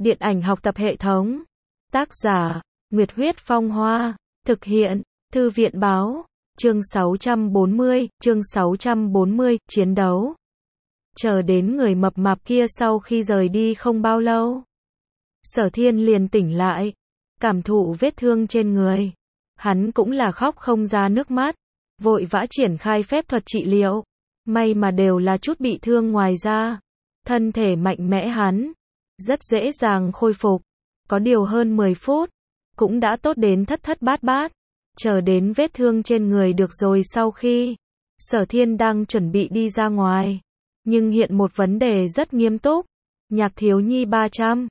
Điện ảnh học tập hệ thống. Tác giả, Nguyệt Huyết Phong Hoa. Thực hiện, Thư viện Báo. Chương 640, chiến đấu. Chờ đến người mập mạp kia sau khi rời đi không bao lâu. Sở Thiên liền tỉnh lại, cảm thụ vết thương trên người. Hắn cũng là khóc không ra nước mắt, vội vã triển khai phép thuật trị liệu. May mà đều là chút bị thương ngoài ra. Thân thể mạnh mẽ hắn, rất dễ dàng khôi phục. Có điều hơn 10 phút, cũng đã tốt đến thất thất bát bát. Chờ đến vết thương trên người được rồi sau khi, Sở Thiên đang chuẩn bị đi ra ngoài. Nhưng hiện một vấn đề rất nghiêm túc. Nhạc Thiếu Nhi 300.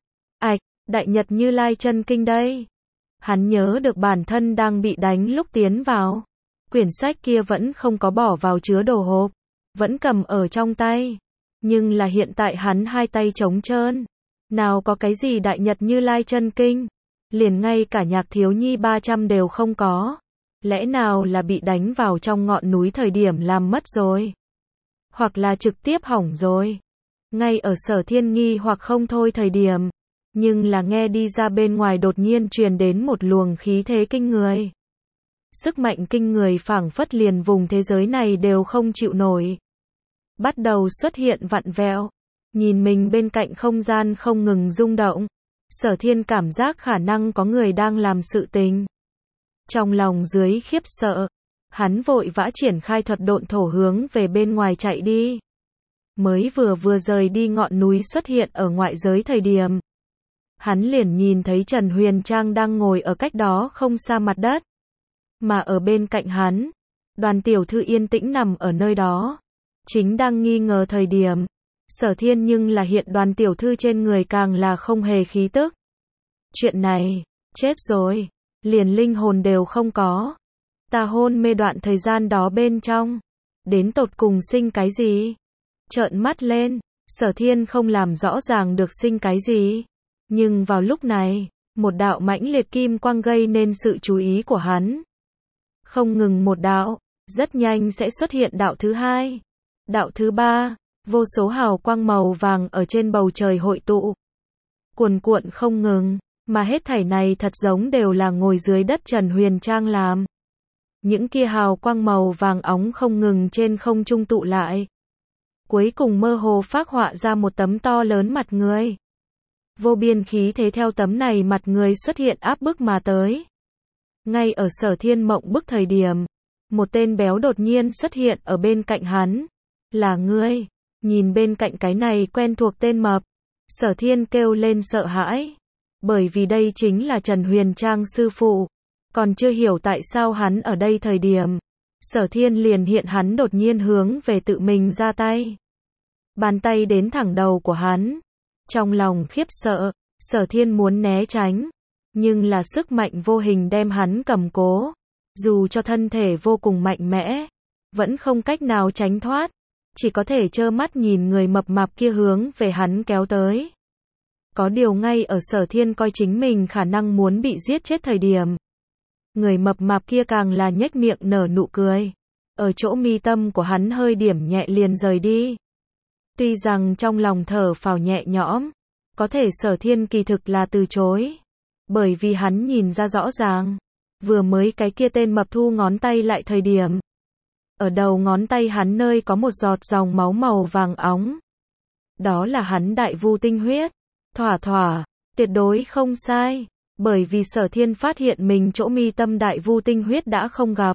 Đại Nhật Như Lai chân kinh đây. Hắn nhớ được bản thân đang bị đánh lúc tiến vào. Quyển sách kia vẫn không có bỏ vào chứa đồ hộp, vẫn cầm ở trong tay. Nhưng là hiện tại hắn hai tay trống trơn. Nào có cái gì Đại Nhật Như Lai chân kinh, liền ngay cả Nhạc Thiếu Nhi 300 đều không có. Lẽ nào là bị đánh vào trong ngọn núi thời điểm làm mất rồi? Hoặc là trực tiếp hỏng rồi? Ngay ở Sở Thiên nghi hoặc không thôi thời điểm, nhưng là nghe đi ra bên ngoài đột nhiên truyền đến một luồng khí thế kinh người. Sức mạnh kinh người phảng phất liền vùng thế giới này đều không chịu nổi. Bắt đầu xuất hiện vặn vẹo. Nhìn mình bên cạnh không gian không ngừng rung động. Sở Thiên cảm giác khả năng có người đang làm sự tình. Trong lòng dưới khiếp sợ, hắn vội vã triển khai thuật độn thổ hướng về bên ngoài chạy đi. Mới vừa rời đi ngọn núi xuất hiện ở ngoại giới thời điểm, hắn liền nhìn thấy Trần Huyền Trang đang ngồi ở cách đó không xa mặt đất. Mà ở bên cạnh hắn, Đoàn tiểu thư yên tĩnh nằm ở nơi đó. Chính đang nghi ngờ thời điểm, Sở Thiên nhưng là hiện Đoàn tiểu thư trên người càng là không hề khí tức. Chuyện này, chết rồi, liền linh hồn đều không có. Ta hôn mê đoạn thời gian đó bên trong, đến tột cùng sinh cái gì? Trợn mắt lên, Sở Thiên không làm rõ ràng được sinh cái gì. Nhưng vào lúc này, một đạo mãnh liệt kim quang gây nên sự chú ý của hắn. Không ngừng một đạo, rất nhanh sẽ xuất hiện đạo thứ hai, đạo thứ ba, vô số hào quang màu vàng ở trên bầu trời hội tụ. Cuồn cuộn không ngừng, mà hết thảy này thật giống đều là ngồi dưới đất Trần Huyền Trang làm. Những kia hào quang màu vàng óng không ngừng trên không trung tụ lại. Cuối cùng mơ hồ phác họa ra một tấm to lớn mặt người. Vô biên khí thế theo tấm này mặt người xuất hiện áp bức mà tới. Ngay ở Sở Thiên mộng bức thời điểm, một tên béo đột nhiên xuất hiện ở bên cạnh hắn. Là ngươi? Nhìn bên cạnh cái này quen thuộc tên mập, Sở Thiên kêu lên sợ hãi. Bởi vì đây chính là Trần Huyền Trang sư phụ. Còn chưa hiểu tại sao hắn ở đây thời điểm, Sở Thiên liền hiện hắn đột nhiên hướng về tự mình ra tay. Bàn tay đến thẳng đầu của hắn. Trong lòng khiếp sợ, Sở Thiên muốn né tránh, nhưng là sức mạnh vô hình đem hắn cầm cố. Dù cho thân thể vô cùng mạnh mẽ, vẫn không cách nào tránh thoát, chỉ có thể trơ mắt nhìn người mập mạp kia hướng về hắn kéo tới. Có điều ngay ở Sở Thiên coi chính mình khả năng muốn bị giết chết thời điểm, người mập mạp kia càng là nhếch miệng nở nụ cười. Ở chỗ mi tâm của hắn hơi điểm nhẹ liền rời đi. Tuy rằng trong lòng thở phào nhẹ nhõm, có thể Sở Thiên kỳ thực là từ chối. Bởi vì hắn nhìn ra rõ ràng, vừa mới cái kia tên mập thu ngón tay lại thời điểm, ở đầu ngón tay hắn nơi có một giọt dòng máu màu vàng óng. Đó là hắn đại vu tinh huyết. Thỏa, tuyệt đối không sai. Bởi vì Sở Thiên phát hiện mình chỗ mi tâm đại vu tinh huyết đã không gặp.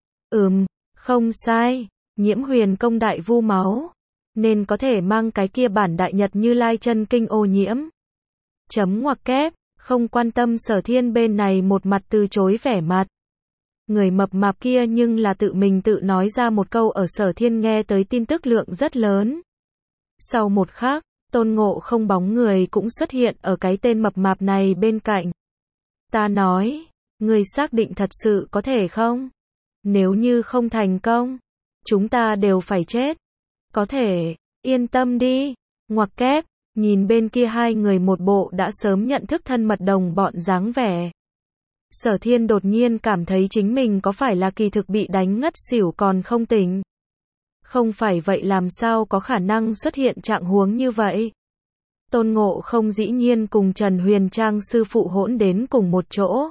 Không sai, nhiễm huyền công đại vu máu, nên có thể mang cái kia bản Đại Nhật Như Lai chân kinh ô nhiễm. Chấm ngoặc kép, không quan tâm Sở Thiên bên này một mặt từ chối vẻ mặt. Người mập mạp kia nhưng là tự mình tự nói ra một câu ở Sở Thiên nghe tới tin tức lượng rất lớn. Sau một khắc, Tôn Ngộ Không bóng người cũng xuất hiện ở cái tên mập mạp này bên cạnh. Ta nói, ngươi xác định thật sự có thể không? Nếu như không thành công, chúng ta đều phải chết. Có thể, yên tâm đi. Ngoặc kép, nhìn bên kia hai người một bộ đã sớm nhận thức thân mật đồng bọn dáng vẻ. Sở Thiên đột nhiên cảm thấy chính mình có phải là kỳ thực bị đánh ngất xỉu còn không tỉnh. Không phải vậy làm sao có khả năng xuất hiện trạng huống như vậy. Tôn Ngộ Không dĩ nhiên cùng Trần Huyền Trang sư phụ hỗn đến cùng một chỗ.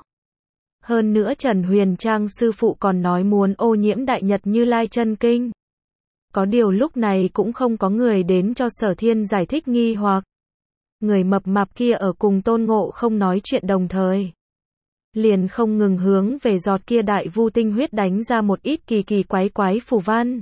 Hơn nữa Trần Huyền Trang sư phụ còn nói muốn ô nhiễm Đại Nhật Như Lai chân kinh. Có điều lúc này cũng không có người đến cho Sở Thiên giải thích nghi hoặc. Người mập mạp kia ở cùng Tôn Ngộ Không nói chuyện đồng thời. Liền không ngừng hướng về giọt kia đại vu tinh huyết đánh ra một ít kỳ kỳ quái quái phù văn.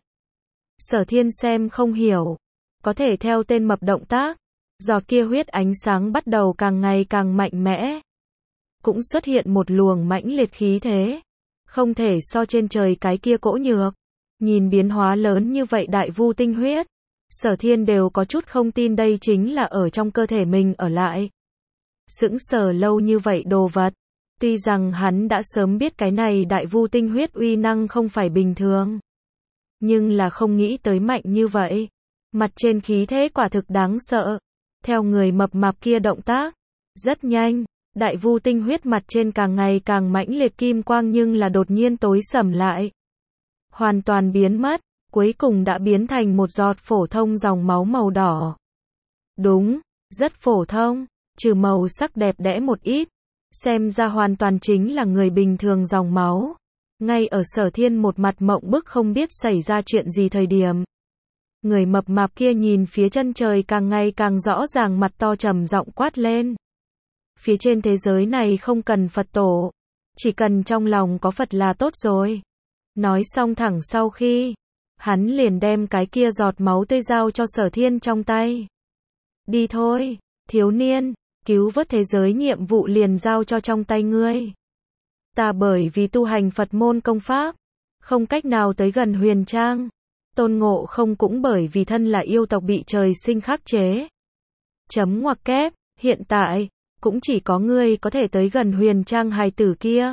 Sở Thiên xem không hiểu. Có thể theo tên mập động tác. Giọt kia huyết ánh sáng bắt đầu càng ngày càng mạnh mẽ. Cũng xuất hiện một luồng mãnh liệt khí thế. Không thể so trên trời cái kia cỗ nhược. Nhìn biến hóa lớn như vậy đại vu tinh huyết. Sở Thiên đều có chút không tin đây chính là ở trong cơ thể mình ở lại. Sững sờ lâu như vậy đồ vật. Tuy rằng hắn đã sớm biết cái này đại vu tinh huyết uy năng không phải bình thường. Nhưng là không nghĩ tới mạnh như vậy. Mặt trên khí thế quả thực đáng sợ. Theo người mập mạp kia động tác. Rất nhanh. Đại vu tinh huyết mặt trên càng ngày càng mãnh liệt kim quang nhưng là đột nhiên tối sầm lại. Hoàn toàn biến mất. Cuối cùng đã biến thành một giọt phổ thông dòng máu màu đỏ. Đúng. Rất phổ thông. Trừ màu sắc đẹp đẽ một ít. Xem ra hoàn toàn chính là người bình thường dòng máu. Ngay ở Sở Thiên một mặt mộng bức không biết xảy ra chuyện gì thời điểm. Người mập mạp kia nhìn phía chân trời càng ngày càng rõ ràng mặt to trầm giọng quát lên. Phía trên thế giới này không cần Phật tổ. Chỉ cần trong lòng có Phật là tốt rồi. Nói xong thẳng sau khi. Hắn liền đem cái kia giọt máu tươi giao cho Sở Thiên trong tay. Đi thôi, thiếu niên. Cứu vớt thế giới nhiệm vụ liền giao cho trong tay ngươi. Ta bởi vì tu hành Phật môn công pháp. Không cách nào tới gần Huyền Trang. Tôn Ngộ Không cũng bởi vì thân là yêu tộc bị trời sinh khắc chế. Chấm ngoặc kép, hiện tại, cũng chỉ có ngươi có thể tới gần Huyền Trang hài tử kia.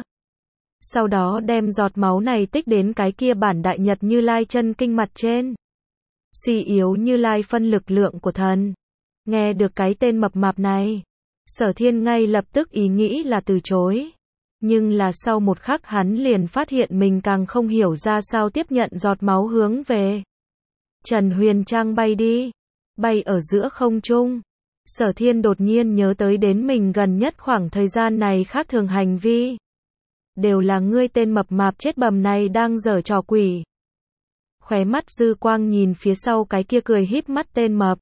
Sau đó đem giọt máu này tích đến cái kia bản Đại Nhật Như Lai chân kinh mặt trên. Suy yếu Như Lai phân lực lượng của thần. Nghe được cái tên mập mạp này. Sở Thiên ngay lập tức ý nghĩ là từ chối. Nhưng là sau một khắc hắn liền phát hiện mình càng không hiểu ra sao tiếp nhận giọt máu hướng về. Trần Huyền Trang bay đi. Bay ở giữa không trung. Sở Thiên đột nhiên nhớ tới đến mình gần nhất khoảng thời gian này khác thường hành vi. Đều là ngươi tên mập mạp chết bầm này đang giở trò quỷ. Khóe mắt dư quang nhìn phía sau cái kia cười híp mắt tên mập.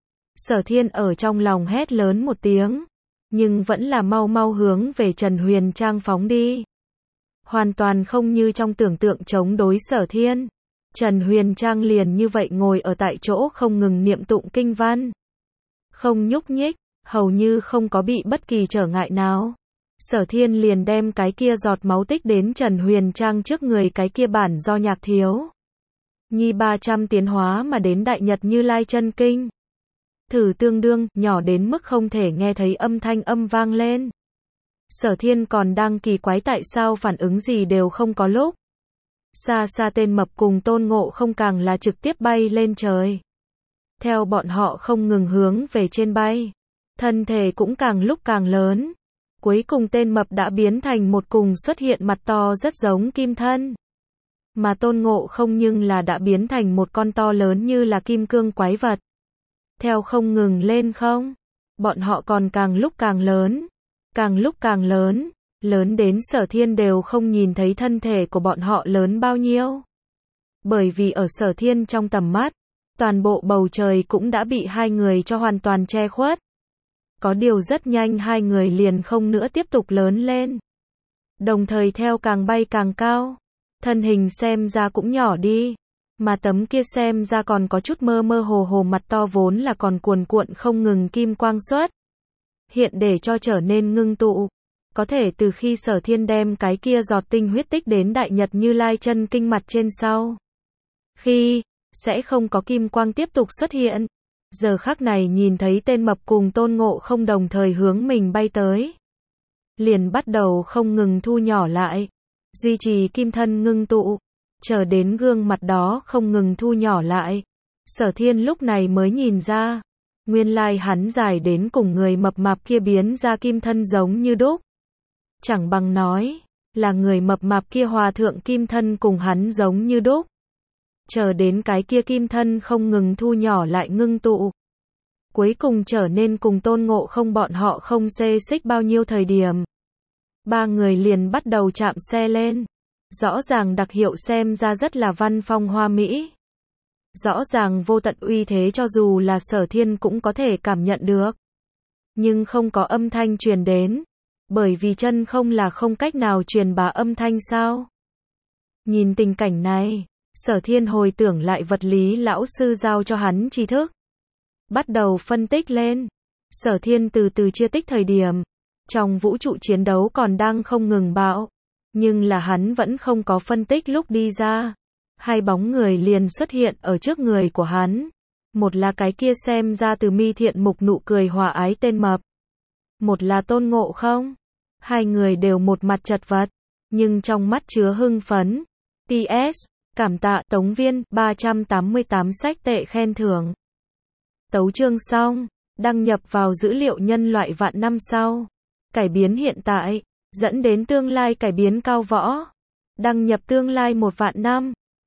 Sở Thiên ở trong lòng hét lớn một tiếng. Nhưng vẫn là mau mau hướng về Trần Huyền Trang phóng đi. Hoàn toàn không như trong tưởng tượng chống đối Sở Thiên. Trần Huyền Trang liền như vậy ngồi ở tại chỗ không ngừng niệm tụng kinh văn. Không nhúc nhích, hầu như không có bị bất kỳ trở ngại nào. Sở Thiên liền đem cái kia giọt máu tích đến Trần Huyền Trang trước người cái kia bản do Nhạc Thiếu Nhi 300 tiến hóa mà đến Đại Nhật Như Lai chân kinh. Thử tương đương, nhỏ đến mức không thể nghe thấy âm thanh âm vang lên. Sở Thiên còn đang kỳ quái tại sao phản ứng gì đều không có lúc. Xa xa tên mập cùng Tôn Ngộ Không càng là trực tiếp bay lên trời. Theo bọn họ không ngừng hướng về trên bay. Thân thể cũng càng lúc càng lớn. Cuối cùng tên mập đã biến thành một cùng xuất hiện mặt to rất giống kim thân. Mà Tôn Ngộ Không nhưng là đã biến thành một con to lớn như là kim cương quái vật. Theo không ngừng lên không. Bọn họ còn càng lúc càng lớn. Càng lúc càng lớn. Lớn đến Sở Thiên đều không nhìn thấy thân thể của bọn họ lớn bao nhiêu. Bởi vì ở Sở Thiên trong tầm mắt. Toàn bộ bầu trời cũng đã bị hai người cho hoàn toàn che khuất. Có điều rất nhanh hai người liền không nữa tiếp tục lớn lên. Đồng thời theo càng bay càng cao. Thân hình xem ra cũng nhỏ đi. Mà tấm kia xem ra còn có chút mơ mơ hồ hồ mặt to vốn là còn cuồn cuộn không ngừng kim quang xuất. Hiện để cho trở nên ngưng tụ. Có thể từ khi Sở Thiên đem cái kia giọt tinh huyết tích đến Đại Nhật Như Lai chân kinh mặt trên sau. Khi, sẽ không có kim quang tiếp tục xuất hiện. Giờ khắc này nhìn thấy tên mập cùng Tôn Ngộ Không đồng thời hướng mình bay tới. Liền bắt đầu không ngừng thu nhỏ lại. Duy trì kim thân ngưng tụ. Chờ đến gương mặt đó không ngừng thu nhỏ lại. Sở Thiên lúc này mới nhìn ra. Nguyên lai hắn dài đến cùng người mập mạp kia biến ra kim thân giống như đúc. Chẳng bằng nói, là người mập mạp kia hòa thượng kim thân cùng hắn giống như đúc. Chờ đến cái kia kim thân không ngừng thu nhỏ lại ngưng tụ. Cuối cùng trở nên cùng Tôn Ngộ Không bọn họ không xê xích bao nhiêu thời điểm. Ba người liền bắt đầu chạm xe lên. Rõ ràng đặc hiệu xem ra rất là văn phong hoa mỹ. Rõ ràng vô tận uy thế cho dù là Sở Thiên cũng có thể cảm nhận được. Nhưng không có âm thanh truyền đến. Bởi vì chân không là không cách nào truyền bá âm thanh sao? Nhìn tình cảnh này, Sở Thiên hồi tưởng lại vật lý lão sư giao cho hắn tri thức. Bắt đầu phân tích lên. Sở Thiên từ từ chia tích thời điểm. Trong vũ trụ chiến đấu còn đang không ngừng bạo. Nhưng là hắn vẫn không có phân tích lúc đi ra. Hai bóng người liền xuất hiện ở trước người của hắn. Một là cái kia xem ra từ mi thiện mục nụ cười hòa ái tên mập. Một là Tôn Ngộ Không. Hai người đều một mặt chật vật. Nhưng trong mắt chứa hưng phấn. PS. Cảm tạ Tống Viên 388 sách tệ khen thưởng. Tấu chương xong. Đăng nhập vào dữ liệu nhân loại vạn năm sau. Cải biến hiện tại. Dẫn đến tương lai cải biến cao võ. Đăng nhập tương lai 1 vạn năm.